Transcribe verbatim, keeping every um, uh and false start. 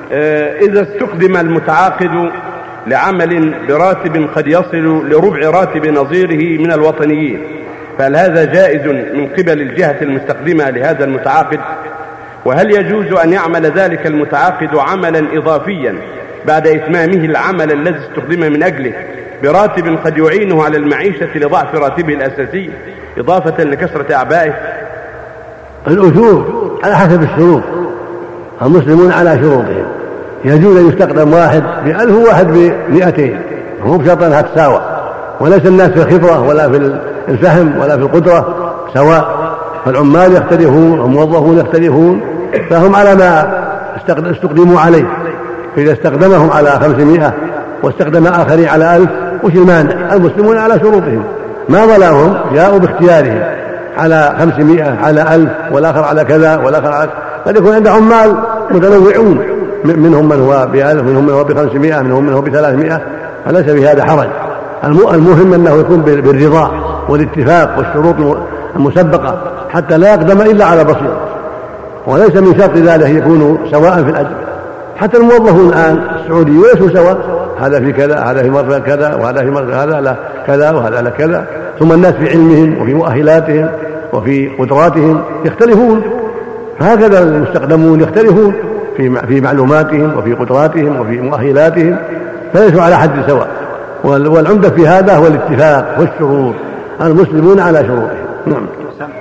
إذا استخدم المتعاقد لعمل براتب قد يصل لربع راتب نظيره من الوطنيين، فهل هذا جائز من قبل الجهة المستخدمة لهذا المتعاقد؟ وهل يجوز أن يعمل ذلك المتعاقد عملا إضافيا بعد إتمامه العمل الذي استخدم من أجله براتب قد يعينه على المعيشة لضعف راتبه الأساسي إضافة لكثرة أعبائه؟ الأجور على حسب الشروط، المسلمون على شروطهم، يجوز أن يستخدم واحد بألف وواحد بمئتين، هم بشرط أنها تساوى، وليس الناس في الخبرة ولا في الفهم ولا في القدرة سواء، فالعمال يختلفون والموظفون يختلفون، فهم على ما استخدموا عليه، فإذا استخدمهم على خمسمائة واستخدم آخرين على ألف وش المانع؟ المسلمون على شروطهم، ما ظلمهم، جاءوا باختيارهم على خمسمائة على ألف والآخر على كذا والآخر على، قد يكون عند عمال متنوعون، منهم من هو بألف، منهم من هو بخمسمائة، منهم من هو بثلاثمائة، فليس في هذا حرج. المهم أنه يكون بالرضا والاتفاق والشروط المسبقة حتى لا يقدم إلا على بصيرة، وليس من شرط ذلك يكونوا سواء في الأجر. حتى الموظفون الآن السعودي ليسوا سواء، هذا في كذا، هذا في مرة كذا، وهذا في مرة هذا لا كذا وهذا لا كذا، ثم الناس في علمهم وفي مؤهلاتهم وفي قدراتهم يختلفون، هكذا المستخدمون يختلفون في معلوماتهم وفي قدراتهم وفي مؤهلاتهم، فليسوا على حد سواء. والعمدة في هذا هو الاتفاق والشروط، المسلمون على شروطهم. نعم.